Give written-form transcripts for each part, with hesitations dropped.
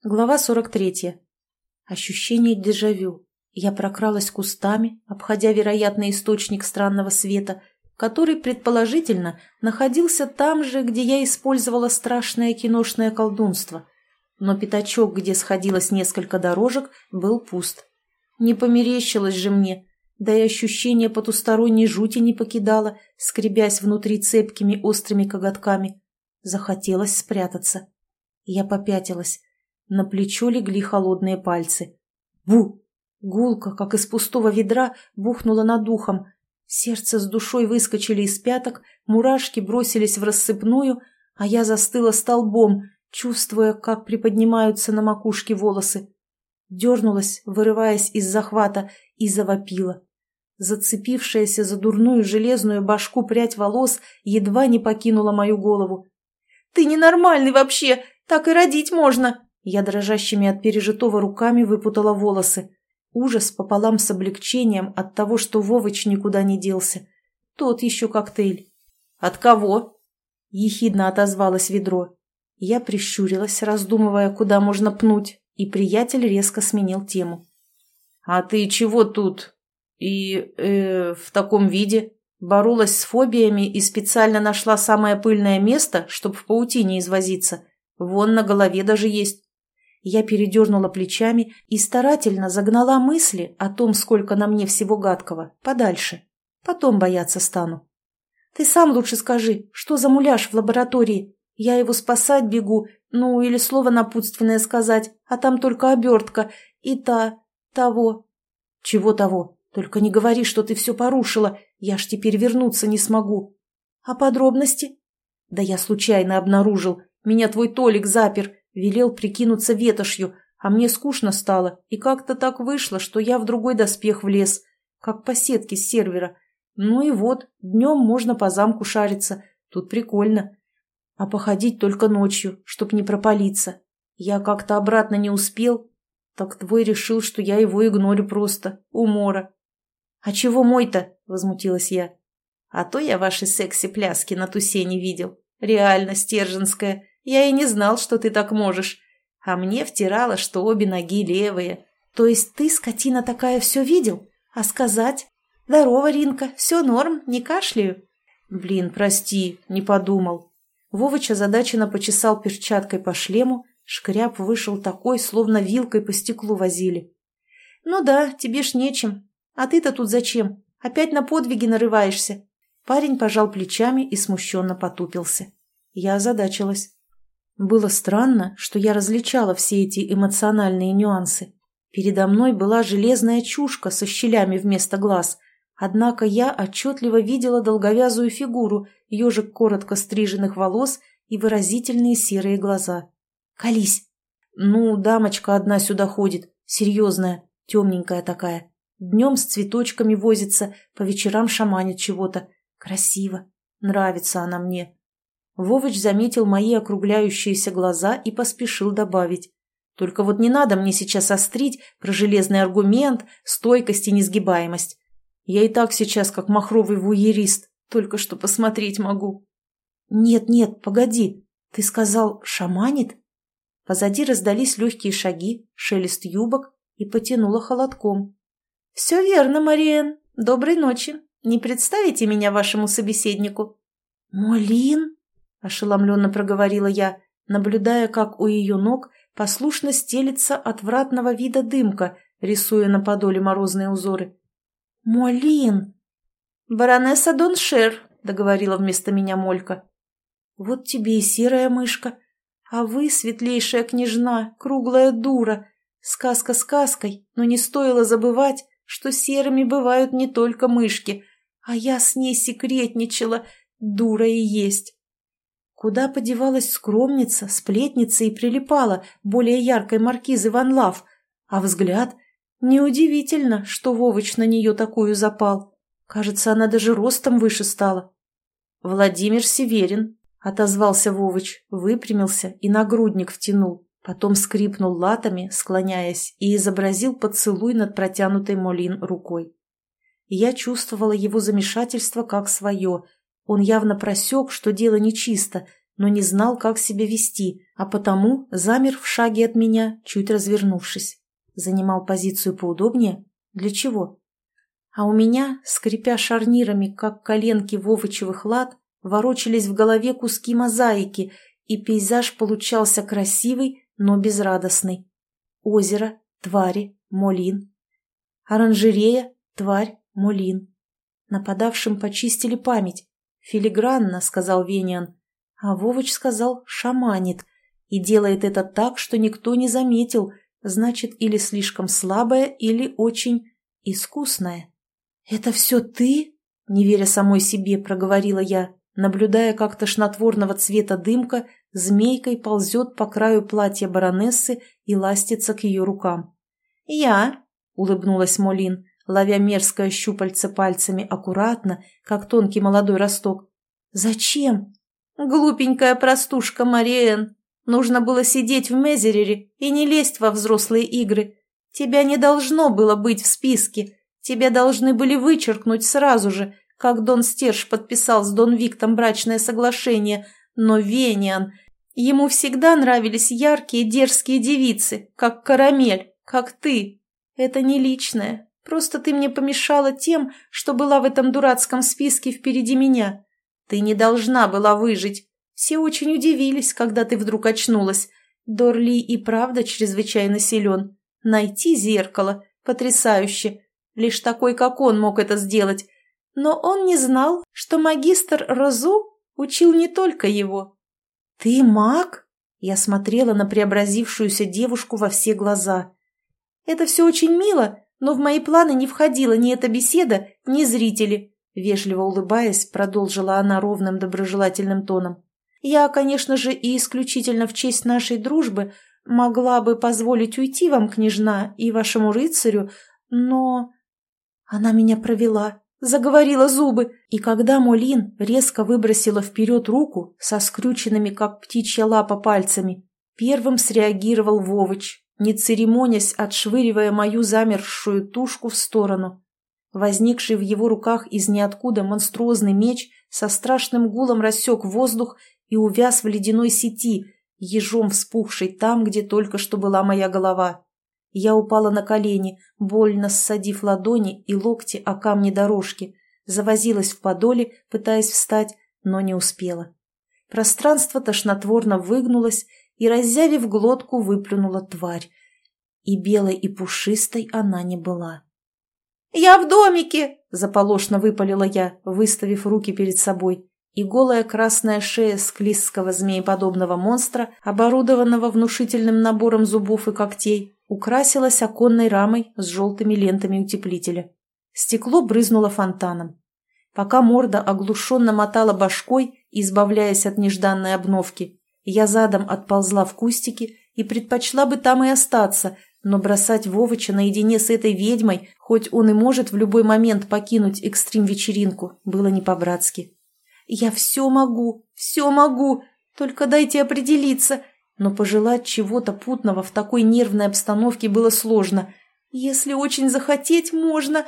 Глава 43. Ощущение дежавю. Я прокралась кустами, обходя вероятный источник странного света, который, предположительно, находился там же, где я использовала страшное киношное колдунство. Но пятачок, где сходилось несколько дорожек, был пуст. Не померещилось же мне, да и ощущение потусторонней жути не покидало, скребясь внутри цепкими острыми коготками. Захотелось спрятаться. Я попятилась. На плечо легли холодные пальцы. Бу! Гулко, как из пустого ведра, бухнуло над ухом. Сердце с душой выскочили из пяток, мурашки бросились в рассыпную, а я застыла столбом, чувствуя, как приподнимаются на макушке волосы. Дернулась, вырываясь из захвата, и завопила. Зацепившаяся за дурную железную башку прядь волос едва не покинула мою голову. «Ты ненормальный вообще! Так и родить можно!» Я дрожащими от пережитого руками выпутала волосы. Ужас пополам с облегчением от того, что Вовыч никуда не делся. Тот еще коктейль. «От кого?» — ехидно отозвалось ведро. Я прищурилась, раздумывая, куда можно пнуть, и приятель резко сменил тему. «А ты чего тут? В таком виде? Боролась с фобиями и специально нашла самое пыльное место, чтобы в паутине извозиться? Вон на голове даже есть». Я передернула плечами и старательно загнала мысли о том, сколько на мне всего гадкого, подальше. Потом бояться стану. «Ты сам лучше скажи, что за муляж в лаборатории? Я его спасать бегу, ну или слово напутственное сказать, а там только обертка и того». «Чего того? Только не говори, что ты все порушила, я ж теперь вернуться не смогу». «А подробности?» «Да я случайно обнаружил, меня твой Толик запер». Велел прикинуться ветошью, а мне скучно стало, и как-то так вышло, что я в другой доспех влез, как по сетке с сервера. Ну и вот, днем можно по замку шариться, тут прикольно. А походить только ночью, чтоб не пропалиться. Я как-то обратно не успел, так твой решил, что я его игнорю просто, умора. «А чего мой-то?» — возмутилась я. «А то я ваши секси-пляски на тусе не видел. Реально стерженская. Я и не знал, что ты так можешь. А мне втирало, что обе ноги левые». «То есть ты, скотина такая, все видел? А сказать? Здорово, Ринка, все норм, не кашляю». «Блин, прости, не подумал». Вовыч озадаченно почесал перчаткой по шлему, шкряб вышел такой, словно вилкой по стеклу возили. «Ну да, тебе ж нечем. А ты-то тут зачем? Опять на подвиги нарываешься?» Парень пожал плечами и смущенно потупился. Я озадачилась. Было странно, что я различала все эти эмоциональные нюансы. Передо мной была железная чушка со щелями вместо глаз, однако я отчетливо видела долговязую фигуру, ежик коротко стриженных волос и выразительные серые глаза. «Колись!» «Ну, дамочка одна сюда ходит, серьезная, темненькая такая. Днем с цветочками возится, по вечерам шаманит чего-то. Красиво. Нравится она мне». Вовыч заметил мои округляющиеся глаза и поспешил добавить. «Только вот не надо мне сейчас острить про железный аргумент, стойкость и несгибаемость. Я и так сейчас как махровый вуйерист, только что посмотреть могу». «Нет, погоди, ты сказал, шаманит?» Позади раздались легкие шаги, шелест юбок и потянуло холодком. «Все верно, Мариэн. Доброй ночи. Не представите меня вашему собеседнику?» «Молин?» — ошеломленно проговорила я, наблюдая, как у ее ног послушно стелится отвратного вида дымка, рисуя на подоле морозные узоры. «Молин!» «Баронесса Доншер», — договорила вместо меня Молька. «Вот тебе и серая мышка, а вы, светлейшая княжна, круглая дура. Сказка сказкой, но не стоило забывать, что серыми бывают не только мышки, а я с ней секретничала, дура и есть». Куда подевалась скромница, сплетница и прилипала более яркой маркизы Ван Лав, а взгляд... Неудивительно, что Вовыч на нее такую запал. Кажется, она даже ростом выше стала. «Владимир Северин», — отозвался Вовыч, выпрямился и нагрудник втянул, потом скрипнул латами, склоняясь, и изобразил поцелуй над протянутой Молин рукой. Я чувствовала его замешательство как свое. Он явно просек, что дело нечисто, но не знал, как себя вести, а потому замер в шаге от меня, чуть развернувшись. Занимал позицию поудобнее? Для чего? А у меня, скрипя шарнирами, как коленки Вовычевых лад, ворочались в голове куски мозаики, и пейзаж получался красивый, но безрадостный. Озеро, твари, Молин. Оранжерея, тварь, Молин. Нападавшим почистили память. Филигранно, сказал Вениан. А Вовыч сказал, шаманит. И делает это так, что никто не заметил. Значит, или слишком слабая, или очень искусная. «Это все ты?» — не веря самой себе, проговорила я, наблюдая, как тошнотворного цвета дымка змейкой ползет по краю платья баронессы и ластится к ее рукам. «Я?» — улыбнулась Молин, ловя мерзкое щупальце пальцами аккуратно, как тонкий молодой росток. «Зачем?» «Глупенькая простушка Мариэн. Нужно было сидеть в Мезерере и не лезть во взрослые игры. Тебя не должно было быть в списке. Тебя должны были вычеркнуть сразу же, как Дон Стерж подписал с Дон Виктом брачное соглашение. Но Вениан... Ему всегда нравились яркие дерзкие девицы, как Карамель, как ты. Это не личное. Просто ты мне помешала тем, что была в этом дурацком списке впереди меня. Ты не должна была выжить. Все очень удивились, когда ты вдруг очнулась. Дорли и правда чрезвычайно силен. Найти зеркало – потрясающе. Лишь такой, как он, мог это сделать. Но он не знал, что магистр Розу учил не только его. «Ты маг?» Я смотрела на преобразившуюся девушку во все глаза. «Это все очень мило, но в мои планы не входила ни эта беседа, ни зрители», вежливо улыбаясь, продолжила она ровным доброжелательным тоном. «Я, конечно же, и исключительно в честь нашей дружбы могла бы позволить уйти вам, княжна, и вашему рыцарю, но...» Она меня провела, заговорила зубы, и когда Молин резко выбросила вперед руку со скрюченными, как птичья лапа, пальцами, первым среагировал Вовыч, не церемонясь, отшвыривая мою замерзшую тушку в сторону. Возникший в его руках из ниоткуда монструозный меч со страшным гулом рассек воздух и увяз в ледяной сети, ежом вспухшей там, где только что была моя голова. Я упала на колени, больно ссадив ладони и локти о камни дорожки, завозилась в подоле, пытаясь встать, но не успела. Пространство тошнотворно выгнулось, и, раззявив глотку, выплюнула тварь. И белой, и пушистой она не была. «Я в домике!» – заполошно выпалила я, выставив руки перед собой, и голая красная шея склизкого змееподобного монстра, оборудованного внушительным набором зубов и когтей, украсилась оконной рамой с желтыми лентами утеплителя. Стекло брызнуло фонтаном. Пока морда оглушенно мотала башкой, избавляясь от нежданной обновки, я задом отползла в кустики и предпочла бы там и остаться, но бросать Вовыча наедине с этой ведьмой, хоть он и может в любой момент покинуть экстрим-вечеринку, было не по-братски. «Я все могу, только дайте определиться», но пожелать чего-то путного в такой нервной обстановке было сложно. «Если очень захотеть, можно...»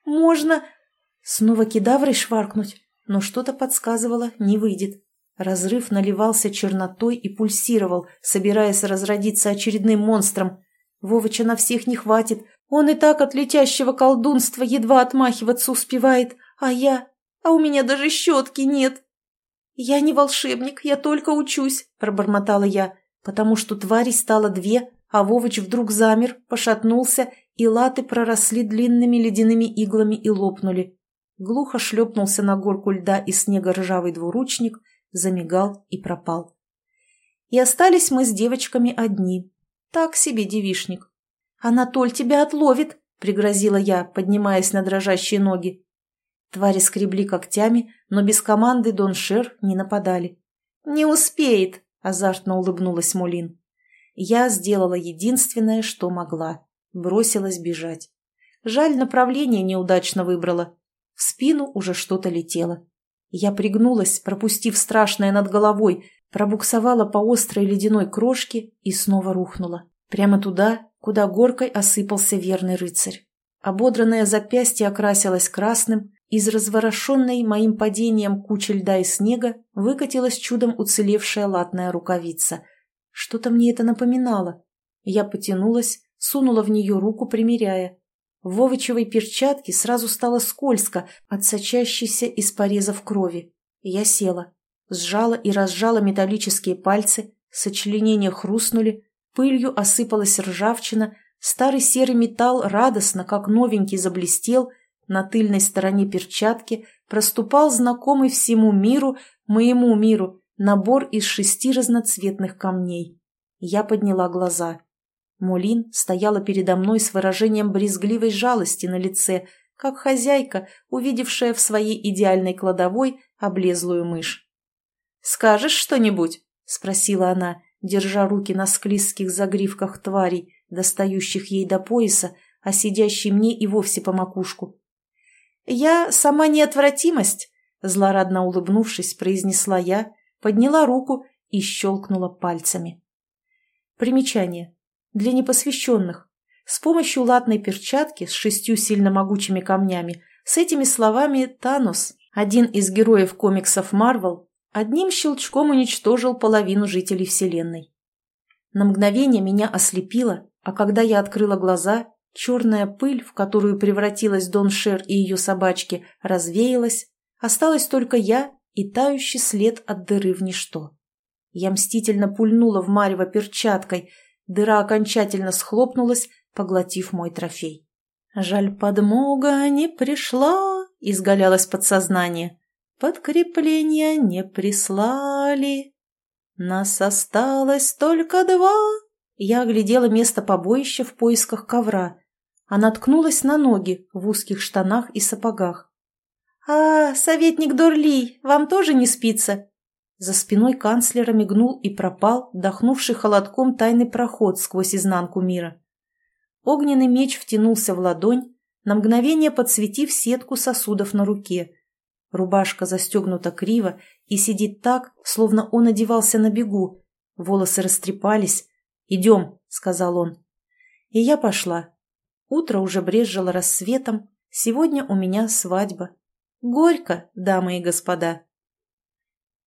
Снова кедаврой шваркнуть, но что-то подсказывало, не выйдет. Разрыв наливался чернотой и пульсировал, собираясь разродиться очередным монстром. Вовыча на всех не хватит, он и так от летящего колдунства едва отмахиваться успевает, а у меня даже щетки нет. «Я не волшебник, я только учусь», – пробормотала я, потому что тварей стало две, а Вовыч вдруг замер, пошатнулся, и латы проросли длинными ледяными иглами и лопнули. Глухо шлепнулся на горку льда и снега ржавый двуручник, замигал и пропал. И остались мы с девочками одни. Так себе девичник. «Анатоль тебя отловит», — пригрозила я, поднимаясь на дрожащие ноги. Твари скребли когтями, но без команды Дон Шер не нападали. «Не успеет», — азартно улыбнулась Молин. Я сделала единственное, что могла. Бросилась бежать. Жаль, направление неудачно выбрала. В спину уже что-то летело. Я пригнулась, пропустив страшное над головой, пробуксовала по острой ледяной крошке и снова рухнула. Прямо туда, куда горкой осыпался верный рыцарь. Ободранное запястье окрасилось красным, Из разворошенной моим падением кучи льда и снега выкатилась чудом уцелевшая латная рукавица. Что-то мне это напоминало. Я потянулась, сунула в нее руку, примеряя. В Вовычевой перчатке сразу стало скользко от сочащейся из порезов крови. Я села, сжала и разжала металлические пальцы, сочленения хрустнули, пылью осыпалась ржавчина, старый серый металл радостно, как новенький, заблестел, на тыльной стороне перчатки проступал знакомый всему миру, моему миру, набор из 6 разноцветных камней. Я подняла глаза. Молин стояла передо мной с выражением брезгливой жалости на лице, как хозяйка, увидевшая в своей идеальной кладовой облезлую мышь. «Скажешь что-нибудь?» — спросила она, держа руки на склизких загривках тварей, достающих ей до пояса, а сидящей мне и вовсе по макушку. «Я сама неотвратимость», — злорадно улыбнувшись, произнесла я, подняла руку и щелкнула пальцами. Примечание. Для непосвященных. С помощью латной перчатки с 6 сильно могучими камнями с этими словами Танос, один из героев комиксов Марвел, одним щелчком уничтожил половину жителей Вселенной. На мгновение меня ослепило, а когда я открыла глаза, черная пыль, в которую превратилась Дон Шер и ее собачки, развеялась, осталась только я и тающий след от дыры в ничто. Я мстительно пульнула в марево перчаткой, дыра окончательно схлопнулась, поглотив мой трофей. «Жаль, подмога не пришла», — изгалялось подсознание. «Подкрепления не прислали. Нас осталось только 2». Я оглядела место побоища в поисках ковра, а наткнулась на ноги в узких штанах и сапогах. «А, советник Дорли, вам тоже не спится?» За спиной канцлера мигнул и пропал, дохнувший холодком тайный проход сквозь изнанку мира. Огненный меч втянулся в ладонь, на мгновение подсветив сетку сосудов на руке. Рубашка застегнута криво и сидит так, словно он одевался на бегу. Волосы растрепались. «Идем», — сказал он. И я пошла. Утро уже брезжило рассветом. Сегодня у меня свадьба. Горько, дамы и господа.